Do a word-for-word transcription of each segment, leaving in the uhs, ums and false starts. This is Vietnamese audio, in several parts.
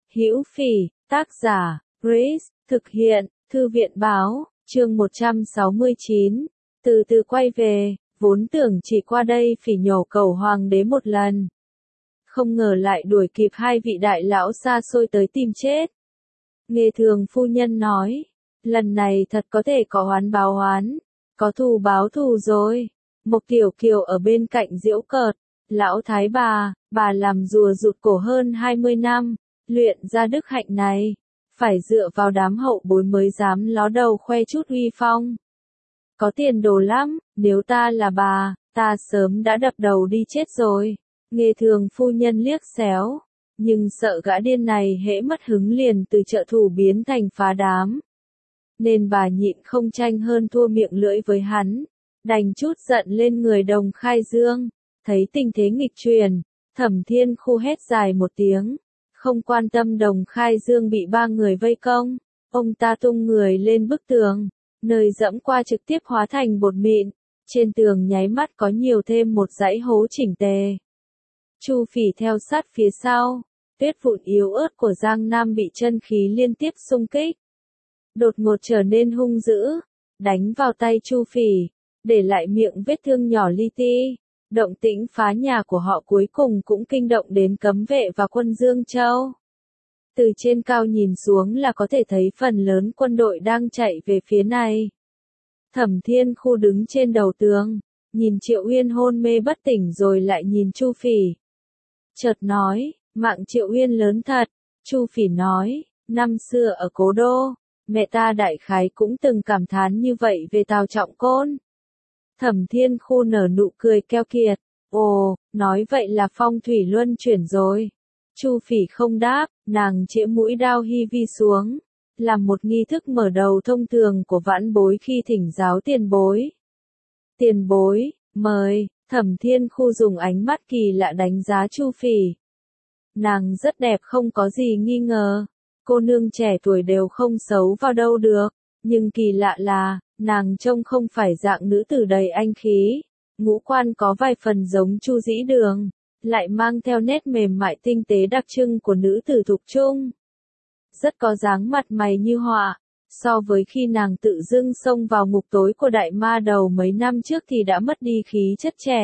Hữu Phỉ, tác giả, Grace, thực hiện, Thư viện báo, chương một trăm sáu mươi chín, từ từ quay về, vốn tưởng chỉ qua đây phỉ nhổ cầu hoàng đế một lần. Không ngờ lại đuổi kịp hai vị đại lão xa xôi tới tìm chết. Nghề thường phu nhân nói, lần này thật có thể có oán báo oán, có thù báo thù rồi. Mộc Tiểu Kiều ở bên cạnh giễu cợt, lão thái bà, bà làm rùa rụt cổ hơn hai mươi năm, luyện ra đức hạnh này, phải dựa vào đám hậu bối mới dám ló đầu khoe chút uy phong. Có tiền đồ lắm, nếu ta là bà, ta sớm đã đập đầu đi chết rồi. Nghề thường phu nhân liếc xéo, nhưng sợ gã điên này hễ mất hứng liền từ trợ thủ biến thành phá đám. Nên bà nhịn không tranh hơn thua miệng lưỡi với hắn, đành chút giận lên người Đồng Khai Dương. Thấy tình thế nghịch chuyển, Thẩm Thiên Khu hét dài một tiếng, không quan tâm Đồng Khai Dương bị ba người vây công, ông ta tung người lên bức tường, nơi dẫm qua trực tiếp hóa thành bột mịn, trên tường nháy mắt có nhiều thêm một dãy hố chỉnh tề. Chu Phỉ theo sát phía sau, tuyết vụn yếu ớt của Giang Nam bị chân khí liên tiếp xung kích, đột ngột trở nên hung dữ, đánh vào tay Chu Phỉ, để lại miệng vết thương nhỏ li ti. Động tĩnh phá nhà của họ cuối cùng cũng kinh động đến cấm vệ và quân Dương Châu. Từ trên cao nhìn xuống là có thể thấy phần lớn quân đội đang chạy về phía này. Thẩm Thiên Khu đứng trên đầu tường, nhìn Triệu Uyên hôn mê bất tỉnh rồi lại nhìn Chu Phỉ. Chợt nói, mạng Triệu Uyên lớn thật. Chu Phỉ nói, năm xưa ở Cố Đô, mẹ ta đại khái cũng từng cảm thán như vậy về Tào Trọng Côn. Thẩm Thiên Khu nở nụ cười keo kiệt, ồ, nói vậy là phong thủy luân chuyển rồi. Chu Phỉ không đáp, nàng chĩa mũi đao hi vi xuống, làm một nghi thức mở đầu thông thường của vãn bối khi thỉnh giáo tiền bối. Tiền bối, mời. Thẩm Thiên Khu dùng ánh mắt kỳ lạ đánh giá Chu Phỉ. Nàng rất đẹp không có gì nghi ngờ, cô nương trẻ tuổi đều không xấu vào đâu được, nhưng kỳ lạ là, nàng trông không phải dạng nữ tử đầy anh khí, ngũ quan có vài phần giống Chu Dĩ Đường, lại mang theo nét mềm mại tinh tế đặc trưng của nữ tử thục trung. Rất có dáng mặt mày như họa, so với khi nàng tự dưng xông vào ngục tối của đại ma đầu mấy năm trước thì đã mất đi khí chất trẻ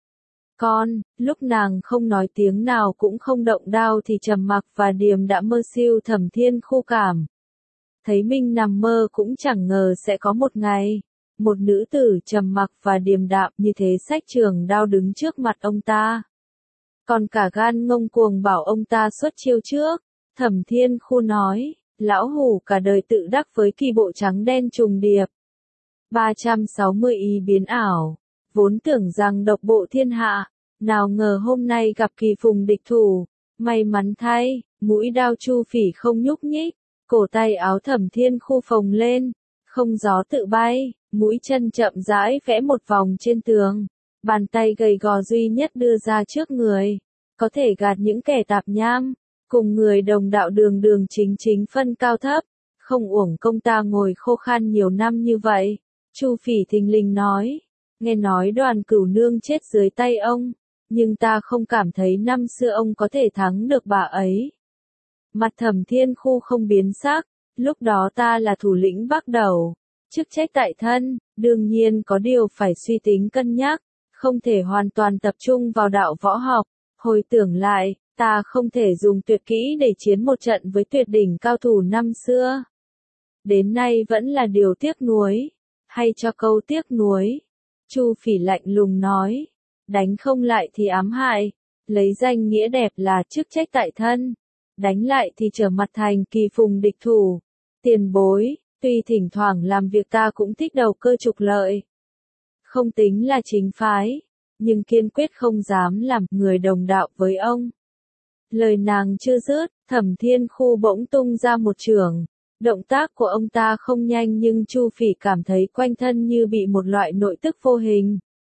con. Lúc nàng không nói tiếng nào cũng không động đao thì trầm mặc và điềm đã mơ siêu Thẩm Thiên Khu cảm. Thấy mình nằm mơ cũng chẳng ngờ sẽ có một ngày, một nữ tử trầm mặc và điềm đạm như thế xách trường đao đứng trước mặt ông ta. Còn cả gan ngông cuồng bảo ông ta xuất chiêu trước. Thẩm Thiên Khu nói, lão hủ cả đời tự đắc với kỳ bộ trắng đen trùng điệp. ba trăm sáu mươi ý biến ảo, vốn tưởng rằng độc bộ thiên hạ, nào ngờ hôm nay gặp kỳ phùng địch thủ, may mắn thay, mũi đao Chu Phỉ không nhúc nhích, cổ tay áo Thẩm Thiên Khu phồng lên, không gió tự bay, mũi chân chậm rãi vẽ một vòng trên tường, bàn tay gầy gò duy nhất đưa ra trước người, có thể gạt những kẻ tạp nham. Cùng người đồng đạo đường đường chính chính phân cao thấp, không uổng công ta ngồi khô khan nhiều năm như vậy. Chu Phỉ thình lình nói, nghe nói Đoàn Cửu Nương chết dưới tay ông, nhưng ta không cảm thấy năm xưa ông có thể thắng được bà ấy. Mặt Thẩm Thiên Khu không biến sắc, lúc đó ta là thủ lĩnh Bắc Đầu, chức trách tại thân, đương nhiên có điều phải suy tính cân nhắc, không thể hoàn toàn tập trung vào đạo võ học. Hồi tưởng lại, ta không thể dùng tuyệt kỹ để chiến một trận với tuyệt đỉnh cao thủ năm xưa. Đến nay vẫn là điều tiếc nuối, hay cho câu tiếc nuối. Chu Phỉ lạnh lùng nói, đánh không lại thì ám hại, lấy danh nghĩa đẹp là chức trách tại thân, đánh lại thì trở mặt thành kỳ phùng địch thủ. Tiền bối, tuy thỉnh thoảng làm việc ta cũng thích đầu cơ trục lợi, không tính là chính phái, nhưng kiên quyết không dám làm người đồng đạo với ông. Lời nàng chưa dứt, Thẩm Thiên Khu bỗng tung ra một chưởng. Động tác của ông ta không nhanh nhưng Chu Phỉ cảm thấy quanh thân như bị một loại nội tức vô hình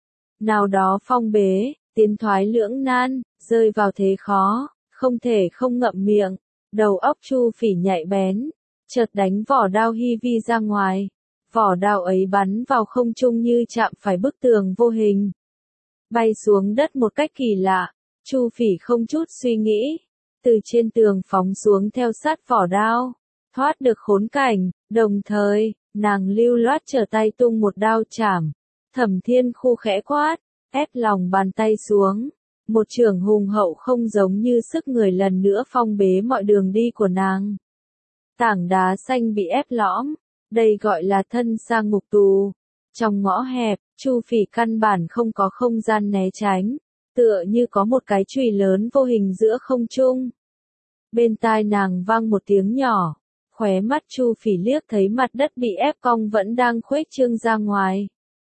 nào đó phong bế, tiến thoái lưỡng nan, rơi vào thế khó, không thể không ngậm miệng. Đầu óc Chu Phỉ nhạy bén, chợt đánh vỏ đao hi vi ra ngoài. Vỏ đao ấy bắn vào không trung như chạm phải bức tường vô hình, bay xuống đất một cách kỳ lạ. Chu Phỉ không chút suy nghĩ, từ trên tường phóng xuống theo sát vỏ đao, thoát được khốn cảnh, đồng thời, nàng lưu loát trở tay tung một đao chảm. Thẩm Thiên Khu khẽ quát, ép lòng bàn tay xuống, một chưởng hùng hậu không giống như sức người lần nữa phong bế mọi đường đi của nàng. Tảng đá xanh bị ép lõm, đây gọi là thân sang ngục tù. Trong ngõ hẹp, Chu Phỉ căn bản không có không gian né tránh, tựa như có một cái chùy lớn vô hình giữa không trung. Bên tai nàng vang một tiếng nhỏ, khóe mắt Chu Phỉ liếc thấy mặt đất bị ép cong vẫn đang khuếch trương ra ngoài.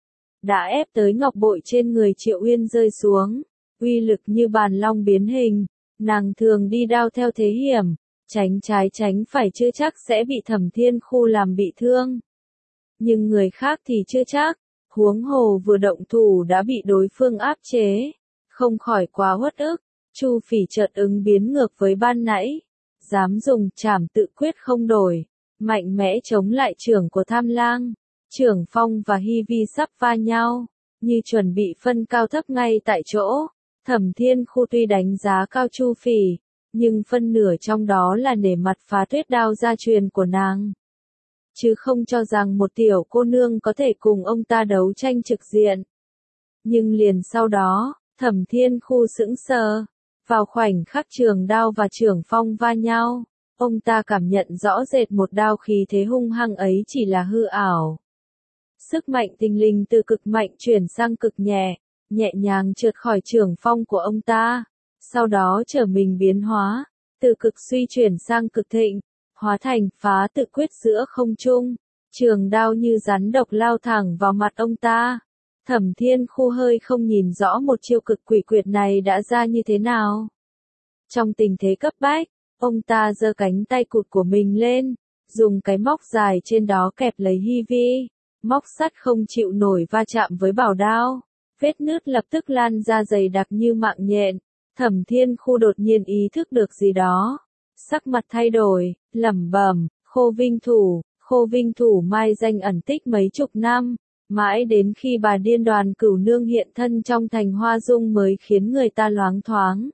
Đã ép tới ngọc bội trên người Triệu Uyên rơi xuống, uy lực như bàn long biến hình, nàng thường đi đao theo thế hiểm, tránh trái tránh phải chưa chắc sẽ bị Thẩm Thiên Khu làm bị thương. Nhưng người khác thì chưa chắc, huống hồ vừa động thủ đã bị đối phương áp chế, không khỏi quá uất ức. Chu Phỉ chợt ứng biến ngược với ban nãy, dám dùng trảm tự quyết không đổi, mạnh mẽ chống lại chưởng của Tham Lang. Trưởng Phong và Hy Vi sắp va nhau, như chuẩn bị phân cao thấp ngay tại chỗ. Thẩm Thiên Khu tuy đánh giá cao Chu Phỉ, nhưng phân nửa trong đó là nể mặt phá tuyết đao gia truyền của nàng, chứ không cho rằng một tiểu cô nương có thể cùng ông ta đấu tranh trực diện. Nhưng liền sau đó, Thẩm Thiên Khu sững sờ, vào khoảnh khắc trường đao và trưởng phong va nhau, ông ta cảm nhận rõ rệt một đao khí thế hung hăng ấy chỉ là hư ảo. Sức mạnh tinh linh từ cực mạnh chuyển sang cực nhẹ, nhẹ nhàng trượt khỏi trưởng phong của ông ta, sau đó trở mình biến hóa, từ cực suy chuyển sang cực thịnh, hóa thành phá tự quyết giữa không trung, trường đao như rắn độc lao thẳng vào mặt ông ta. Thẩm Thiên Khu hơi không nhìn rõ một chiêu cực quỷ quyệt này đã ra như thế nào. Trong tình thế cấp bách, ông ta giơ cánh tay cụt của mình lên, dùng cái móc dài trên đó kẹp lấy Hy Vi. Móc sắt không chịu nổi va chạm với bảo đao, vết nứt lập tức lan ra dày đặc như mạng nhện. Thẩm Thiên Khu đột nhiên ý thức được gì đó, sắc mặt thay đổi, lẩm bẩm, Khô Vinh Thủ, Khô Vinh Thủ mai danh ẩn tích mấy chục năm, mãi đến khi bà điên Đoàn Cửu Nương hiện thân trong thành Hoa Dung mới khiến người ta loáng thoáng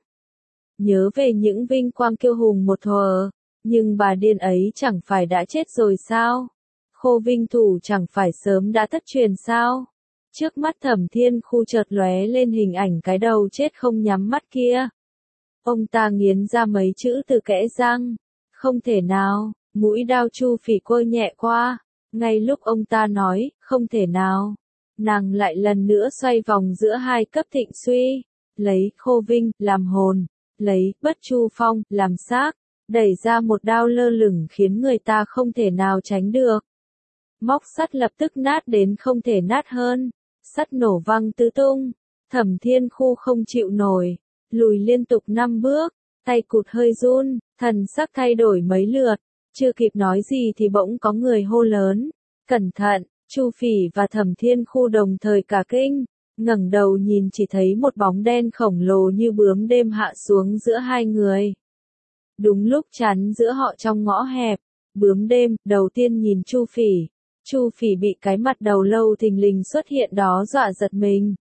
nhớ về những vinh quang kiêu hùng một thuở, nhưng bà điên ấy chẳng phải đã chết rồi sao? Khô Vinh Thủ chẳng phải sớm đã thất truyền sao? Trước mắt Thẩm Thiên Khu chợt lóe lên hình ảnh cái đầu chết không nhắm mắt kia. Ông ta nghiến ra mấy chữ từ kẽ răng. Không thể nào, mũi đao Chu Phỉ quơ nhẹ qua. Ngay lúc ông ta nói, không thể nào, nàng lại lần nữa xoay vòng giữa hai cấp thịnh suy. Lấy Khô Vinh, làm hồn. Lấy Bất Chu Phong, làm xác. Đẩy ra một đao lơ lửng khiến người ta không thể nào tránh được. Móc sắt lập tức nát đến không thể nát hơn, sắt nổ văng tứ tung. Thẩm Thiên Khu không chịu nổi, lùi liên tục năm bước, tay cụt hơi run, thần sắc thay đổi mấy lượt, chưa kịp nói gì thì bỗng có người hô lớn, cẩn thận. Chu Phỉ và Thẩm Thiên Khu đồng thời cả kinh, ngẩng đầu nhìn chỉ thấy một bóng đen khổng lồ như bướm đêm hạ xuống giữa hai người. Đúng lúc chắn giữa họ trong ngõ hẹp, bướm đêm đầu tiên nhìn Chu Phỉ. Chu Phỉ bị cái mặt đầu lâu thình lình xuất hiện đó dọa giật mình.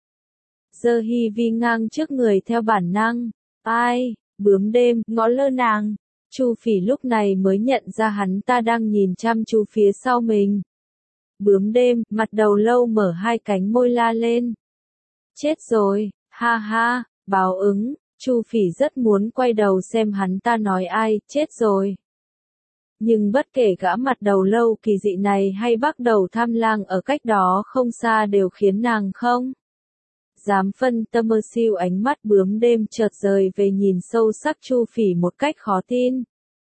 Giơ Hy Vi ngang trước người theo bản năng. Ai? Bướm đêm, ngó lơ nàng. Chu Phỉ lúc này mới nhận ra hắn ta đang nhìn chăm chú phía sau mình. Bướm đêm, mặt đầu lâu mở hai cánh môi la lên. Chết rồi, ha ha, báo ứng. Chu Phỉ rất muốn quay đầu xem hắn ta nói ai, chết rồi. Nhưng bất kể gã mặt đầu lâu kỳ dị này hay bắt đầu Tham Lang ở cách đó không xa đều khiến nàng không dám phân tâm. Mơ siêu ánh mắt bướm đêm chợt rời về nhìn sâu sắc Chu Phỉ một cách khó tin.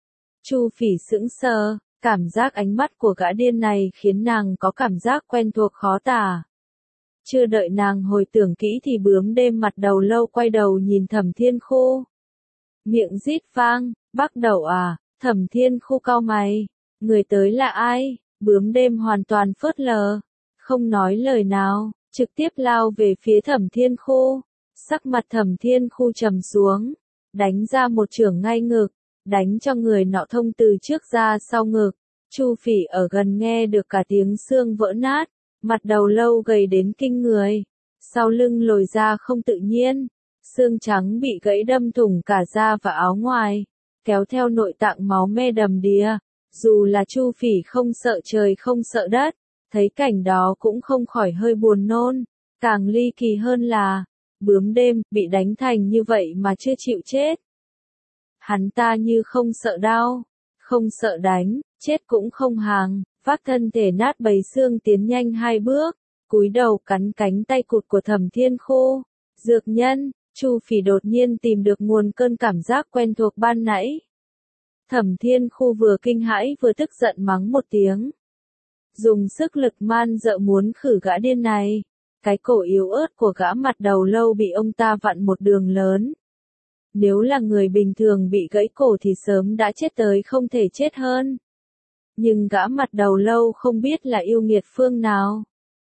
Chu Phỉ sững sờ, cảm giác ánh mắt của gã điên này khiến nàng có cảm giác quen thuộc khó tả. Chưa đợi nàng hồi tưởng kỹ thì bướm đêm mặt đầu lâu quay đầu nhìn Thẩm Thiên Khu. Miệng rít vang, bắt đầu à? Thẩm Thiên Khu cau mày, người tới là ai? Bướm đêm hoàn toàn phớt lờ, không nói lời nào, trực tiếp lao về phía Thẩm Thiên Khu. Sắc mặt Thẩm Thiên Khu trầm xuống, đánh ra một chưởng ngay ngực, đánh cho người nọ thông từ trước ra sau ngực. Chu Phỉ ở gần nghe được cả tiếng xương vỡ nát, mặt đầu lâu gầy đến kinh người, sau lưng lồi ra không tự nhiên, xương trắng bị gãy đâm thủng cả da và áo ngoài. kéo theo nội tạng máu me đầm đìa. Dù là Chu Phỉ không sợ trời không sợ đất, thấy cảnh đó cũng không khỏi hơi buồn nôn. Càng ly kỳ hơn là, bướm đêm bị đánh thành như vậy mà chưa chịu chết. Hắn ta như không sợ đau, không sợ đánh, chết cũng không hàng, vác thân thể nát bầy xương tiến nhanh hai bước, cúi đầu cắn cánh tay cụt của Thẩm Thiên Khu. Dược nhân, Chu Phỉ đột nhiên tìm được nguồn cơn cảm giác quen thuộc ban nãy. Thẩm Thiên Khu vừa kinh hãi vừa tức giận mắng một tiếng. Dùng sức lực man dợ muốn khử gã điên này. Cái cổ yếu ớt của gã mặt đầu lâu bị ông ta vặn một đường lớn. Nếu là người bình thường bị gãy cổ thì sớm đã chết tới không thể chết hơn. Nhưng gã mặt đầu lâu không biết là yêu nghiệt phương nào.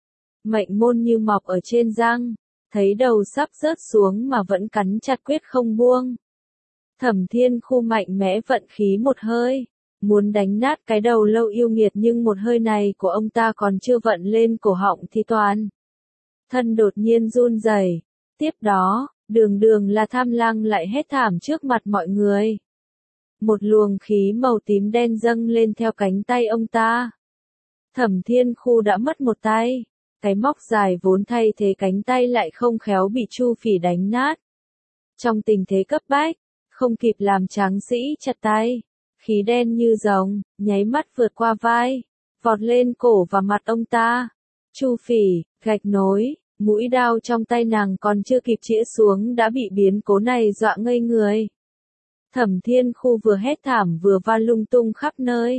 Mệnh môn như mọc ở trên răng, thấy đầu sắp rớt xuống mà vẫn cắn chặt quyết không buông. Thẩm Thiên Khu mạnh mẽ vận khí một hơi, muốn đánh nát cái đầu lâu yêu nghiệt nhưng một hơi này của ông ta còn chưa vận lên cổ họng thì toàn thân đột nhiên run rẩy. Tiếp đó, đường đường là Tham Lang lại hét thảm trước mặt mọi người. Một luồng khí màu tím đen dâng lên theo cánh tay ông ta. Thẩm Thiên Khu đã mất một tay, cái móc dài vốn thay thế cánh tay lại không khéo bị Chu Phỉ đánh nát. Trong tình thế cấp bách, không kịp làm tráng sĩ chặt tay, khí đen như rồng, nháy mắt vượt qua vai, vọt lên cổ và mặt ông ta. Chu Phỉ, gạch nối, mũi đao trong tay nàng còn chưa kịp chĩa xuống đã bị biến cố này dọa ngây người. Thẩm Thiên Khu vừa hét thảm vừa va lung tung khắp nơi.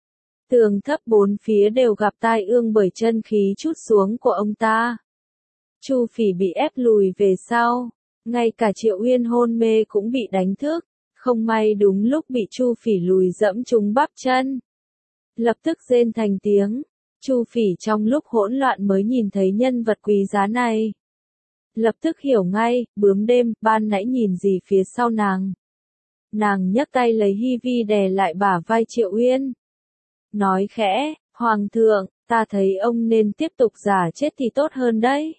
Tường thấp bốn phía đều gặp tai ương bởi chân khí trút xuống của ông ta. Chu Phỉ bị ép lùi về sau, ngay cả Triệu Uyên hôn mê cũng bị đánh thức, không may đúng lúc bị Chu Phỉ lùi dẫm trúng bắp chân. Lập tức rên thành tiếng, Chu Phỉ trong lúc hỗn loạn mới nhìn thấy nhân vật quý giá này. Lập tức hiểu ngay, bướm đêm, ban nãy nhìn gì phía sau nàng. Nàng nhấc tay lấy Hi Vi đè lại bả vai Triệu Uyên. Nói khẽ, Hoàng thượng, ta thấy ông nên tiếp tục giả chết thì tốt hơn đấy.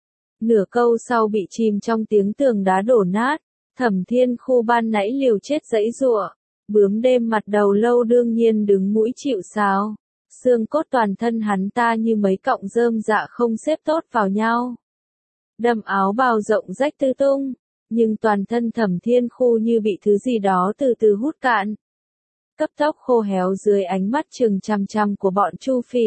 Nửa câu sau bị chìm trong tiếng tường đá đổ nát, Thẩm Thiên Khu ban nãy liều chết giãy giụa, bướm đêm mặt đầu lâu đương nhiên đứng mũi chịu sào, xương cốt toàn thân hắn ta như mấy cọng rơm dạ không xếp tốt vào nhau. Đầm áo bào rộng rách tứ tung, nhưng toàn thân Thẩm Thiên Khu như bị thứ gì đó từ từ hút cạn. Cấp tốc khô héo dưới ánh mắt chừng chằm chằm của bọn Chu Phỉ.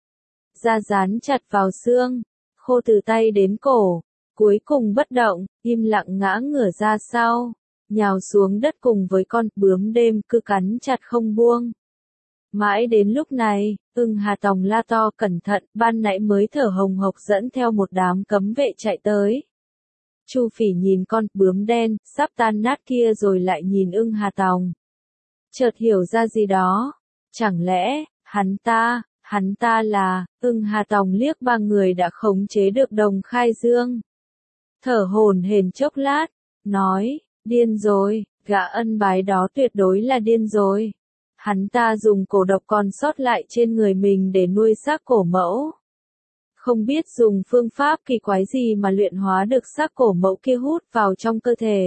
Da dán chặt vào xương, khô từ tay đến cổ, cuối cùng bất động, im lặng ngã ngửa ra sau, nhào xuống đất cùng với con bướm đêm cứ cắn chặt không buông. Mãi đến lúc này, Ưng Hà Tòng la to cẩn thận, ban nãy mới thở hồng hộc dẫn theo một đám cấm vệ chạy tới. Chu Phỉ nhìn con bướm đen, sắp tan nát kia rồi lại nhìn Ưng Hà Tòng. Chợt hiểu ra gì đó, chẳng lẽ, hắn ta, hắn ta là, Ưng Hà Tòng liếc ba người đã khống chế được Đồng Khai Dương. Thở hổn hển chốc lát, nói, điên rồi, gã ân bái đó tuyệt đối là điên rồi. Hắn ta dùng cổ độc còn sót lại trên người mình để nuôi xác cổ mẫu. Không biết dùng phương pháp kỳ quái gì mà luyện hóa được xác cổ mẫu kia hút vào trong cơ thể.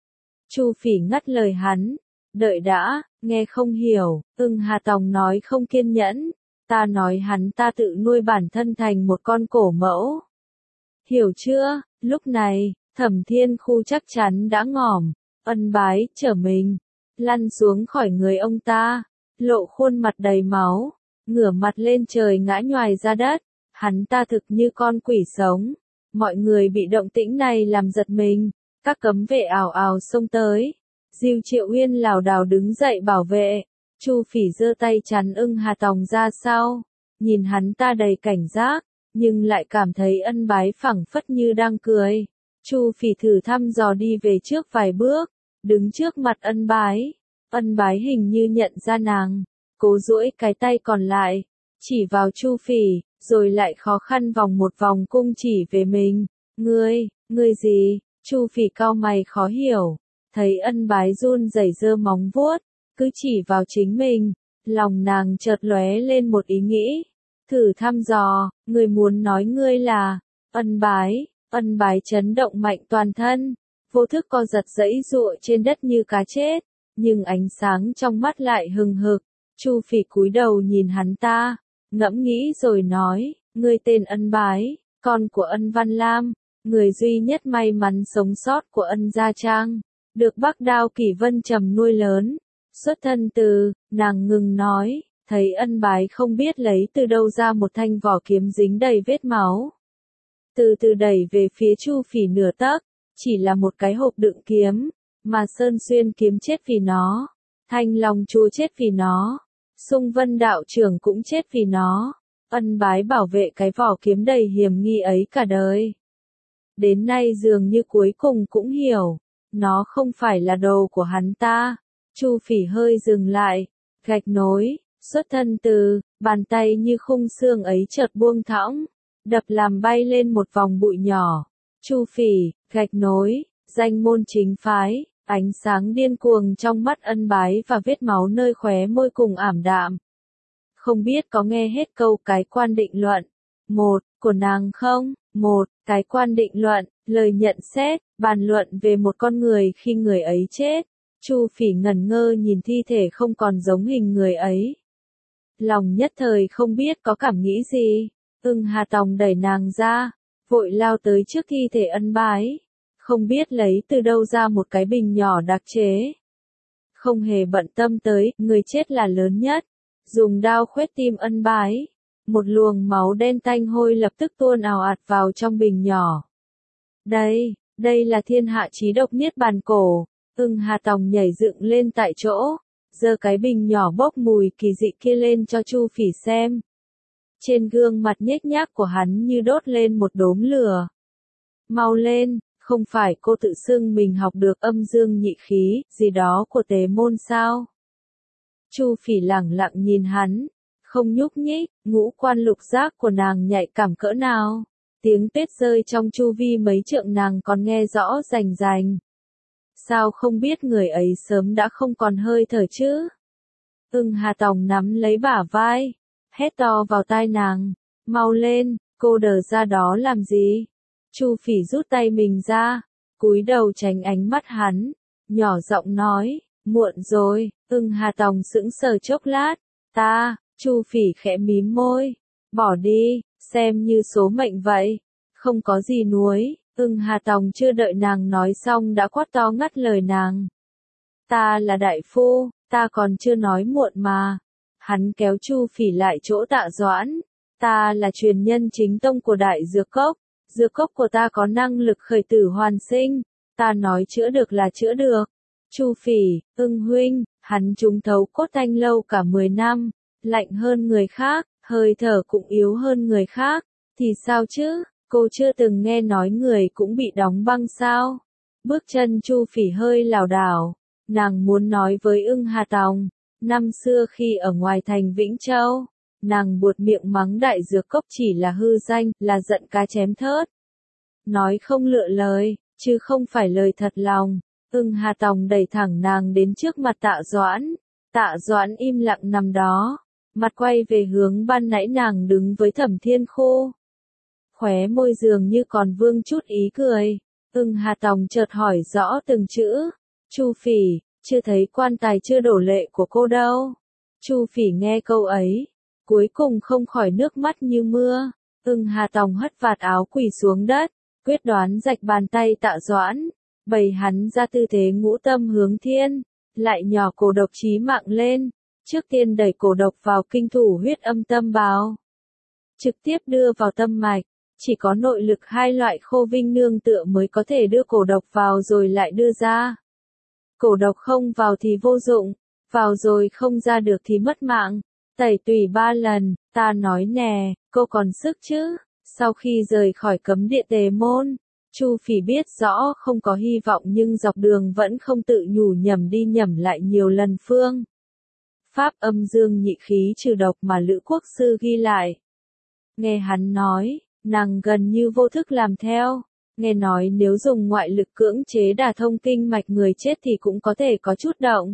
Chu Phỉ ngắt lời hắn, đợi đã, nghe không hiểu, Ưng Hà Tòng nói không kiên nhẫn, ta nói hắn ta tự nuôi bản thân thành một con cổ mẫu. Hiểu chưa, lúc này, Thẩm Thiên Khu chắc chắn đã ngỏm, ân bái, trở mình, lăn xuống khỏi người ông ta, lộ khuôn mặt đầy máu, ngửa mặt lên trời ngã nhoài ra đất, hắn ta thực như con quỷ sống. Mọi người bị động tĩnh này làm giật mình, các cấm vệ ào ào xông tới. Diêu Triệu Uyên lảo đảo đứng dậy bảo vệ, Chu Phỉ giơ tay chắn Ưng Hà Tòng ra sau, nhìn hắn ta đầy cảnh giác, nhưng lại cảm thấy ân bái phẳng phất như đang cười. Chu Phỉ thử thăm dò đi về trước vài bước, đứng trước mặt ân bái, ân bái hình như nhận ra nàng, cố duỗi cái tay còn lại, chỉ vào Chu Phỉ, rồi lại khó khăn vòng một vòng cung chỉ về mình, ngươi, ngươi gì, Chu Phỉ cau mày khó hiểu. Thấy ân bái run rẩy giơ móng vuốt, cứ chỉ vào chính mình, lòng nàng chợt lóe lên một ý nghĩ, thử thăm dò, người muốn nói ngươi là, ân bái, ân bái chấn động mạnh toàn thân, vô thức co giật giãy giụa trên đất như cá chết, nhưng ánh sáng trong mắt lại hừng hực. Chu Phỉ cúi đầu nhìn hắn ta, ngẫm nghĩ rồi nói, ngươi tên Ân Bái, con của Ân Văn Lam, người duy nhất may mắn sống sót của Ân Gia Trang, được Bắc Đao Kỷ Vân Trầm nuôi lớn. Xuất thân từ, nàng ngừng nói, thấy Ân Bái không biết lấy từ đâu ra một thanh vỏ kiếm dính đầy vết máu. Từ từ đẩy về phía Chu Phỉ nửa tấc, chỉ là một cái hộp đựng kiếm, mà Sơn Xuyên kiếm chết vì nó, Thanh Long Chúa chết vì nó, Xung Vân đạo trưởng cũng chết vì nó. Ân Bái bảo vệ cái vỏ kiếm đầy hiểm nghi ấy cả đời. Đến nay dường như cuối cùng cũng hiểu, nó không phải là đồ của hắn ta. Chu Phỉ hơi dừng lại, gạch nối, xuất thân từ, bàn tay như khung xương ấy chợt buông thõng, đập làm bay lên một vòng bụi nhỏ. Chu Phỉ, gạch nối, danh môn chính phái, ánh sáng điên cuồng trong mắt Ân Bái và vết máu nơi khóe môi cùng ảm đạm. Không biết có nghe hết câu cái quan định luận, một, của nàng không? Một, cái quan định luận, lời nhận xét, bàn luận về một con người khi người ấy chết. Chu Phỉ ngẩn ngơ nhìn thi thể không còn giống hình người ấy. Lòng nhất thời không biết có cảm nghĩ gì. Ưng Hà Tòng đẩy nàng ra, vội lao tới trước thi thể Ân Bái. Không biết lấy từ đâu ra một cái bình nhỏ đặc chế. Không hề bận tâm tới, người chết là lớn nhất. Dùng đao khuét tim Ân Bái. Một luồng máu đen tanh hôi lập tức tuôn ào ạt vào trong bình nhỏ. Đây, đây là thiên hạ chí độc niết bàn cổ. Ưng Hà Tòng nhảy dựng lên tại chỗ, giơ cái bình nhỏ bốc mùi kỳ dị kia lên cho Chu Phỉ xem. Trên gương mặt nhếch nhác của hắn như đốt lên một đốm lửa. Mau lên, không phải cô tự xưng mình học được âm dương nhị khí, gì đó của Tế môn sao? Chu Phỉ lẳng lặng nhìn hắn, không nhúc nhích, ngũ quan lục giác của nàng nhạy cảm cỡ nào. Tiếng tuyết rơi trong chu vi mấy trượng nàng còn nghe rõ rành rành. Sao không biết người ấy sớm đã không còn hơi thở chứ? Ưng Hà Tòng nắm lấy bả vai, hét to vào tai nàng, mau lên, cô đờ ra đó làm gì? Chu Phỉ rút tay mình ra, cúi đầu tránh ánh mắt hắn, nhỏ giọng nói, muộn rồi. Ưng Hà Tòng sững sờ chốc lát, ta, Chu Phỉ khẽ mím môi, bỏ đi, xem như số mệnh vậy, không có gì nuối. Ưng Hà Tòng chưa đợi nàng nói xong đã quát to ngắt lời nàng. Ta là đại phu, ta còn chưa nói muộn mà. Hắn kéo Chu Phỉ lại chỗ Tạ Doãn. Ta là truyền nhân chính tông của Đại Dược Cốc. Dược cốc của ta có năng lực khởi tử hoàn sinh. Ta nói chữa được là chữa được. Chu Phỉ, Ưng huynh, hắn trúng thấu cốt thanh lâu cả mười năm. Lạnh hơn người khác, hơi thở cũng yếu hơn người khác. Thì sao chứ? Cô chưa từng nghe nói người cũng bị đóng băng sao? Bước chân Chu Phỉ hơi lảo đảo. Nàng muốn nói với Ưng Hà Tòng. Năm xưa khi ở ngoài thành Vĩnh Châu, nàng buột miệng mắng Đại Dược Cốc chỉ là hư danh, là giận cá chém thớt. Nói không lựa lời, chứ không phải lời thật lòng. Ưng Hà Tòng đẩy thẳng nàng đến trước mặt Tạ Doãn. Tạ Doãn im lặng nằm đó, mặt quay về hướng ban nãy nàng đứng với Thẩm Thiên Khu. Khóe môi dường như còn vương chút ý cười. Ưng Hà Tòng chợt hỏi rõ từng chữ. Chu Phỉ, chưa thấy quan tài chưa đổ lệ của cô đâu. Chu Phỉ nghe câu ấy, cuối cùng không khỏi nước mắt như mưa. Ưng Hà Tòng hất vạt áo quỳ xuống đất, quyết đoán rạch bàn tay Tạ Doãn, bày hắn ra tư thế ngũ tâm hướng thiên, lại nhỏ cổ độc chí mạng lên, trước tiên đẩy cổ độc vào kinh thủ huyết âm tâm bào, trực tiếp đưa vào tâm mạch. Chỉ có nội lực hai loại khô vinh nương tựa mới có thể đưa cổ độc vào rồi lại đưa ra. Cổ độc không vào thì vô dụng, vào rồi không ra được thì mất mạng. Tẩy tùy ba lần, ta nói nè, cô còn sức chứ? Sau khi rời khỏi cấm địa Tề môn, Chu Phỉ biết rõ không có hy vọng nhưng dọc đường vẫn không tự nhủ nhầm đi nhầm lại nhiều lần phương. Pháp âm dương nhị khí trừ độc mà Lữ Quốc Sư ghi lại. Nghe hắn nói, nàng gần như vô thức làm theo. Nghe nói nếu dùng ngoại lực cưỡng chế đả thông kinh mạch người chết thì cũng có thể có chút động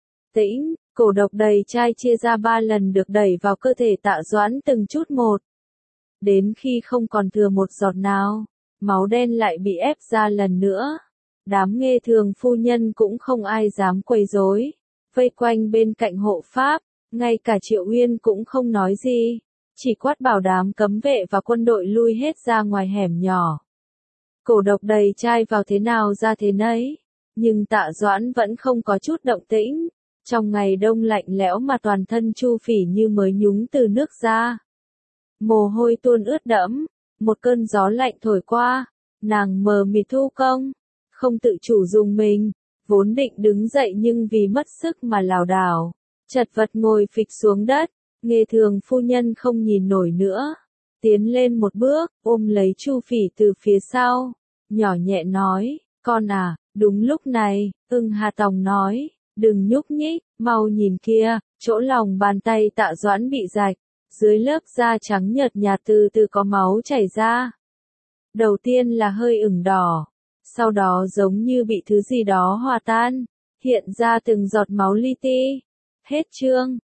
tĩnh. Cổ độc đầy chai chia ra ba lần được đẩy vào cơ thể Tạ Doãn từng chút một. Đến khi không còn thừa một giọt nào, máu đen lại bị ép ra lần nữa. Đám Nghê Thường phu nhân cũng không ai dám quấy rối, vây quanh bên cạnh hộ pháp, ngay cả Triệu Uyên cũng không nói gì, chỉ quát bảo đám cấm vệ và quân đội lui hết ra ngoài hẻm nhỏ. Cổ độc đầy chai vào thế nào ra thế nấy, nhưng Tạ Doãn vẫn không có chút động tĩnh, trong ngày đông lạnh lẽo mà toàn thân Chu Phỉ như mới nhúng từ nước ra. Mồ hôi tuôn ướt đẫm, một cơn gió lạnh thổi qua, nàng mờ mịt thu công, không tự chủ dùng mình, vốn định đứng dậy nhưng vì mất sức mà lảo đảo, chật vật ngồi phịch xuống đất. Nghê Thường phu nhân không nhìn nổi nữa, tiến lên một bước, ôm lấy Chu Phỉ từ phía sau, nhỏ nhẹ nói, con à. Đúng lúc này, Ưng Hà Tòng nói, đừng nhúc nhích, mau nhìn kia, chỗ lòng bàn tay Tạ Doãn bị rạch, dưới lớp da trắng nhợt nhạt từ từ có máu chảy ra. Đầu tiên là hơi ửng đỏ, sau đó giống như bị thứ gì đó hòa tan, hiện ra từng giọt máu li ti. Hết chương.